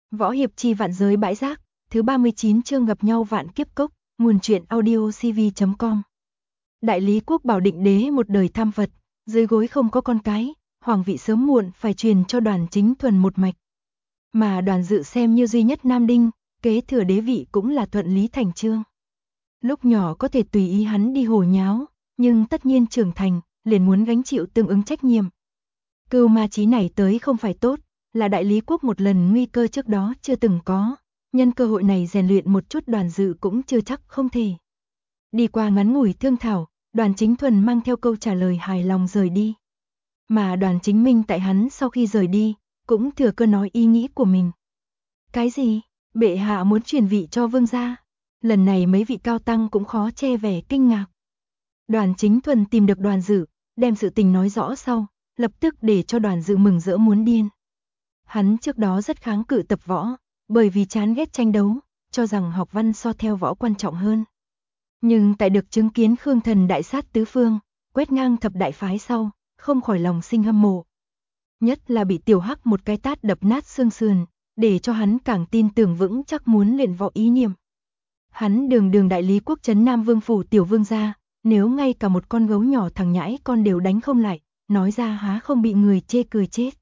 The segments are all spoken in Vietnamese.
Võ hiệp chi vạn giới bãi rác, thứ 39 chương gặp nhau vạn kiếp cốc, nguồn truyện audio cv.com. Đại lý quốc bảo định đế một đời tham vật, dưới gối không có con cái, hoàng vị sớm muộn phải truyền cho Đoàn Chính Thuần một mạch. Mà Đoàn Dự xem như duy nhất nam đinh, kế thừa đế vị cũng là thuận lý thành chương. Lúc nhỏ có thể tùy ý hắn đi hồ nháo, nhưng tất nhiên trưởng thành, liền muốn gánh chịu tương ứng trách nhiệm. Cưu ma chí này tới không phải tốt, là đại lý quốc một lần nguy cơ trước đó chưa từng có, nhân cơ hội này rèn luyện một chút Đoàn Dự cũng chưa chắc không thể. Đi qua ngắn ngủi thương thảo, Đoàn Chính Thuần mang theo câu trả lời hài lòng rời đi. Mà Đoàn Chính Minh tại hắn sau khi rời đi, cũng thừa cơ nói ý nghĩ của mình. Cái gì? Bệ hạ muốn truyền vị cho vương gia? Lần này mấy vị cao tăng cũng khó che vẻ kinh ngạc. Đoàn Chính Thuần tìm được Đoàn Dự, đem sự tình nói rõ sau, lập tức để cho Đoàn Dự mừng rỡ muốn điên. Hắn trước đó rất kháng cự tập võ, bởi vì chán ghét tranh đấu, cho rằng học văn so theo võ quan trọng hơn. Nhưng tại được chứng kiến Khương Thần đại sát tứ phương, quét ngang thập đại phái sau, không khỏi lòng sinh hâm mộ. Nhất là bị Tiểu Hắc một cái tát đập nát xương sườn, để cho hắn càng tin tưởng vững chắc muốn luyện võ ý niệm. Hắn đường đại lý quốc trấn Nam Vương phủ tiểu vương gia, nếu ngay cả một con gấu nhỏ thằng nhãi con đều đánh không lại, nói ra há không bị người chê cười chết.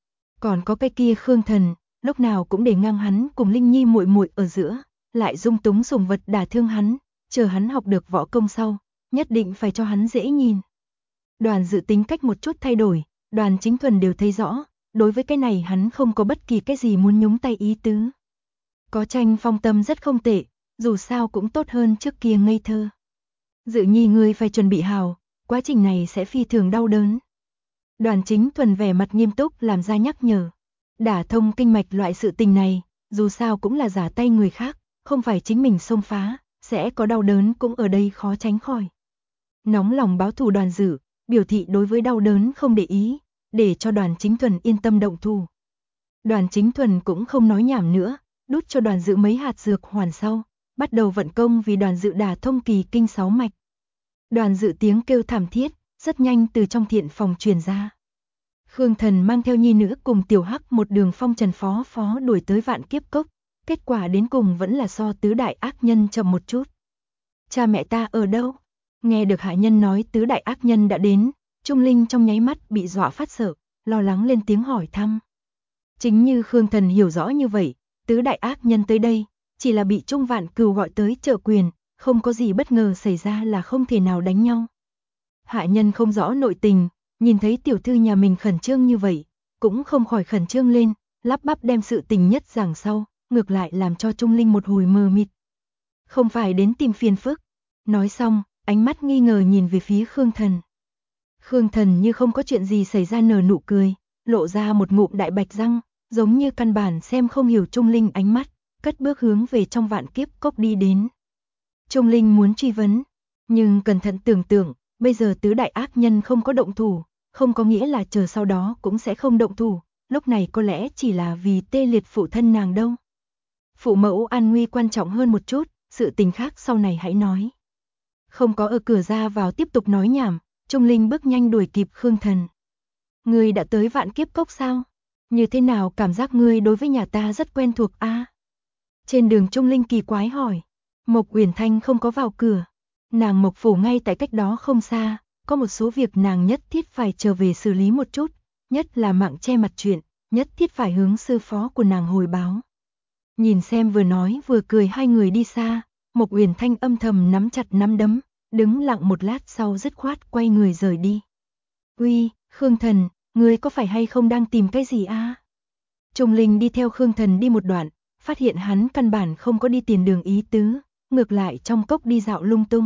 Còn có cái kia Khương Thần, lúc nào cũng để ngang hắn cùng Linh Nhi muội muội ở giữa, lại dung túng sủng vật đả thương hắn, chờ hắn học được võ công sau, nhất định phải cho hắn dễ nhìn. Đoàn Dự tính cách một chút thay đổi, Đoàn Chính Thuần đều thấy rõ, đối với cái này hắn không có bất kỳ cái gì muốn nhúng tay ý tứ. Có tranh phong tâm rất không tệ, dù sao cũng tốt hơn trước kia ngây thơ. Dự Nhi ngươi phải chuẩn bị hào, quá trình này sẽ phi thường đau đớn. Đoàn Chính Thuần vẻ mặt nghiêm túc làm ra nhắc nhở. Đả thông kinh mạch loại sự tình này, dù sao cũng là giả tay người khác, không phải chính mình xông phá, sẽ có đau đớn cũng ở đây khó tránh khỏi. Nóng lòng báo thù Đoàn Dự, biểu thị đối với đau đớn không để ý, để cho Đoàn Chính Thuần yên tâm động thủ. Đoàn Chính Thuần cũng không nói nhảm nữa, đút cho Đoàn Dự mấy hạt dược hoàn sau, bắt đầu vận công vì Đoàn Dự đả thông kỳ kinh 6 mạch. Đoàn Dự tiếng kêu thảm thiết, rất nhanh từ trong thiện phòng truyền ra. Khương Thần mang theo nhi nữ cùng Tiểu Hắc một đường phong trần phó đuổi tới vạn kiếp cốc, kết quả đến cùng vẫn là so tứ đại ác nhân chậm một chút. Cha mẹ ta ở đâu? Nghe được hạ nhân nói tứ đại ác nhân đã đến, Trung Linh trong nháy mắt bị dọa phát sợ, lo lắng lên tiếng hỏi thăm. Chính như Khương Thần hiểu rõ như vậy, tứ đại ác nhân tới đây, chỉ là bị Trung Vạn Cừu gọi tới trợ quyền, không có gì bất ngờ xảy ra là không thể nào đánh nhau. Hạ nhân không rõ nội tình, nhìn thấy tiểu thư nhà mình khẩn trương như vậy, cũng không khỏi khẩn trương lên, lắp bắp đem sự tình nhất giảng sau, ngược lại làm cho Trung Linh một hồi mờ mịt. Không phải đến tìm phiền phức. Nói xong, ánh mắt nghi ngờ nhìn về phía Khương Thần. Khương Thần như không có chuyện gì xảy ra nở nụ cười, lộ ra một ngụm đại bạch răng, giống như căn bản xem không hiểu Trung Linh ánh mắt, cất bước hướng về trong vạn kiếp cốc đi đến. Trung Linh muốn truy vấn, nhưng cẩn thận tưởng tượng, bây giờ tứ đại ác nhân không có động thủ, không có nghĩa là chờ sau đó cũng sẽ không động thủ, lúc này có lẽ chỉ là vì tê liệt phụ thân nàng đâu. Phụ mẫu an nguy quan trọng hơn một chút, sự tình khác sau này hãy nói. Không có ở cửa ra vào tiếp tục nói nhảm, Trung Linh bước nhanh đuổi kịp Khương Thần. Ngươi đã tới vạn kiếp cốc sao? Như thế nào cảm giác ngươi đối với nhà ta rất quen thuộc a? Trên đường Trung Linh kỳ quái hỏi. Mộc Uyển Thanh không có vào cửa. Nàng Mộc phủ ngay tại cách đó không xa, có một số việc nàng nhất thiết phải trở về xử lý một chút, nhất là mạng che mặt chuyện, nhất thiết phải hướng sư phó của nàng hồi báo. Nhìn xem vừa nói vừa cười hai người đi xa, Mộc Uyển Thanh âm thầm nắm chặt nắm đấm, đứng lặng một lát sau dứt khoát quay người rời đi. Uy, Khương Thần, ngươi có phải hay không đang tìm cái gì a? Trung Linh đi theo Khương Thần đi một đoạn, phát hiện hắn căn bản không có đi tiền đường ý tứ, ngược lại trong cốc đi dạo lung tung.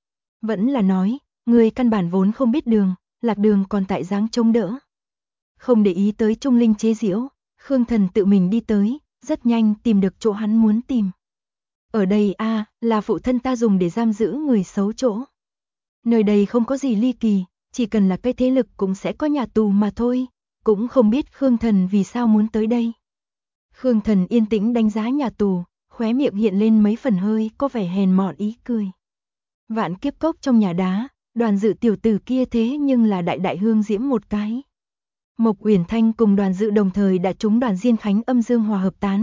Vẫn là nói, ngươi căn bản vốn không biết đường, lạc đường còn tại dáng trông đỡ. Không để ý tới Trung Linh chế giễu, Khương Thần tự mình đi tới, rất nhanh tìm được chỗ hắn muốn tìm. Ở đây là phụ thân ta dùng để giam giữ người xấu chỗ. Nơi đây không có gì ly kỳ, chỉ cần là cái thế lực cũng sẽ có nhà tù mà thôi, cũng không biết Khương Thần vì sao muốn tới đây. Khương Thần yên tĩnh đánh giá nhà tù, khóe miệng hiện lên mấy phần hơi có vẻ hèn mọn ý cười. Vạn kiếp cốc trong nhà đá, Đoàn Dự tiểu tử kia thế nhưng là đại hương diễm một cái. Mộc Uyển Thanh cùng Đoàn Dự đồng thời đã trúng Đoàn Diên Khánh âm dương hòa hợp tán,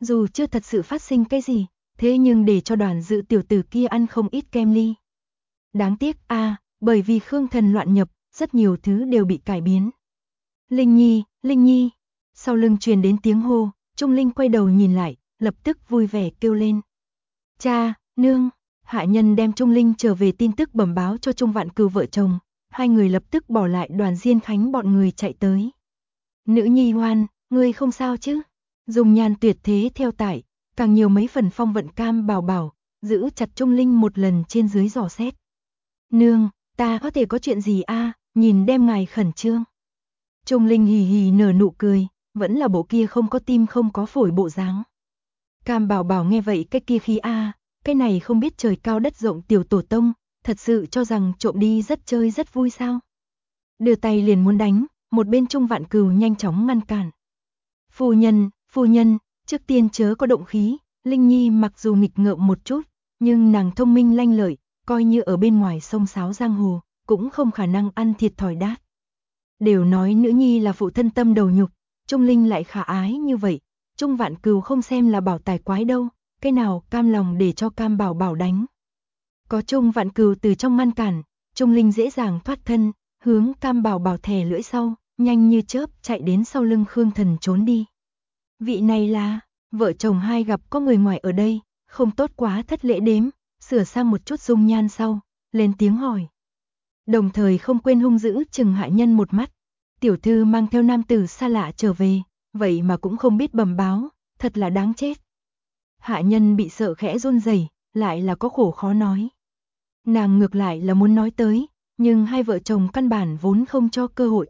Dù chưa thật sự phát sinh cái gì, thế nhưng để cho Đoàn Dự tiểu tử kia ăn không ít kem ly. Đáng tiếc bởi vì Khương Thần loạn nhập, rất nhiều thứ đều bị cải biến. Linh Nhi, sau lưng truyền đến tiếng hô, Trung Linh quay đầu nhìn lại, lập tức vui vẻ kêu lên. Cha, nương, hạ nhân đem Trung Linh trở về tin tức bẩm báo cho Trung Vạn Cừu vợ chồng, hai người lập tức bỏ lại Đoàn Diên Khánh bọn người chạy tới. Nữ nhi ngoan, ngươi không sao chứ? Dùng nhan tuyệt thế theo tải, càng nhiều mấy phần phong vận Cam Bảo Bảo, giữ chặt Trung Linh một lần trên dưới dò xét. Nương, ta có thể có chuyện gì nhìn đem ngài khẩn trương. Trung Linh hì hì nở nụ cười, vẫn là bộ kia không có tim không có phổi bộ dáng. Cam Bảo Bảo nghe vậy cái kia khi cái này không biết trời cao đất rộng tiểu tổ tông, thật sự cho rằng trộm đi rất chơi rất vui sao. Đưa tay liền muốn đánh, một bên Trung Vạn Cừu nhanh chóng ngăn cản. Phu nhân, trước tiên chớ có động khí, Linh Nhi mặc dù nghịch ngợm một chút, nhưng nàng thông minh lanh lợi, coi như ở bên ngoài sông sáo giang hồ, cũng không khả năng ăn thiệt thòi đát. Đều nói nữ nhi là phụ thân tâm đầu nhục, Trung Linh lại khả ái như vậy, Trung Vạn Cừu không xem là bảo tài quái đâu, cái nào cam lòng để cho Cam Bảo Bảo đánh. Có Trung Vạn Cừu từ trong ngăn cản, Trung Linh dễ dàng thoát thân, hướng Cam Bảo Bảo thè lưỡi sau, nhanh như chớp chạy đến sau lưng Khương Thần trốn đi. Vị này là, vợ chồng hai gặp có người ngoài ở đây, không tốt quá thất lễ đếm, sửa sang một chút dung nhan sau, lên tiếng hỏi. Đồng thời không quên hung dữ chừng hạ nhân một mắt. Tiểu thư mang theo nam tử xa lạ trở về, vậy mà cũng không biết bẩm báo, thật là đáng chết. Hạ nhân bị sợ khẽ run rẩy, lại là có khổ khó nói. Nàng ngược lại là muốn nói tới, nhưng hai vợ chồng căn bản vốn không cho cơ hội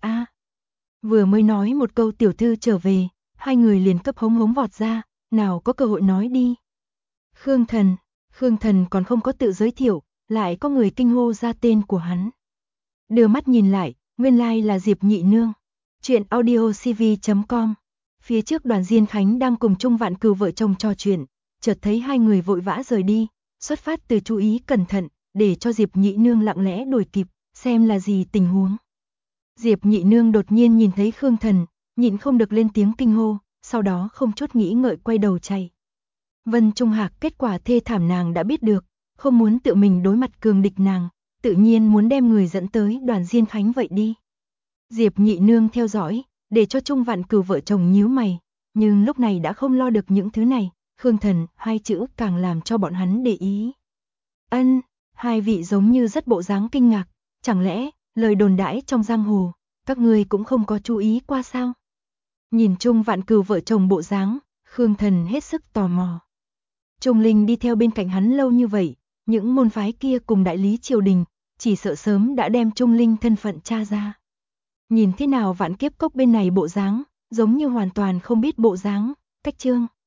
Vừa mới nói một câu tiểu thư trở về, hai người liền cấp hống hống vọt ra, nào có cơ hội nói đi. Khương Thần còn không có tự giới thiệu, lại có người kinh hô ra tên của hắn. Đưa mắt nhìn lại, nguyên lai là Diệp Nhị Nương. Chuyện audiocv.com. Phía trước Đoàn Diên Khánh đang cùng Trung Vạn Cừu vợ chồng trò chuyện, chợt thấy hai người vội vã rời đi, xuất phát từ chú ý cẩn thận, để cho Diệp Nhị Nương lặng lẽ đuổi kịp, xem là gì tình huống. Diệp Nhị Nương đột nhiên nhìn thấy Khương Thần, nhịn không được lên tiếng kinh hô, sau đó không chút nghĩ ngợi quay đầu chạy. Vân Trung Hạc kết quả thê thảm nàng đã biết được, không muốn tự mình đối mặt cường địch nàng, tự nhiên muốn đem người dẫn tới Đoàn Diên Khánh vậy đi. Diệp Nhị Nương theo dõi, để cho Trung Vạn Cừu vợ chồng nhíu mày, nhưng lúc này đã không lo được những thứ này, Khương Thần hai chữ càng làm cho bọn hắn để ý. Hai vị giống như rất bộ dáng kinh ngạc, chẳng lẽ lời đồn đãi trong giang hồ, các ngươi cũng không có chú ý qua sao? Nhìn Trung Vạn Cừu vợ chồng bộ dáng, Khương Thần hết sức tò mò. Trung Linh đi theo bên cạnh hắn lâu như vậy, những môn phái kia cùng đại lý triều đình, chỉ sợ sớm đã đem Trung Linh thân phận tra ra. Nhìn thế nào Vạn Kiếp Cốc bên này bộ dáng, giống như hoàn toàn không biết bộ dáng, cách chương.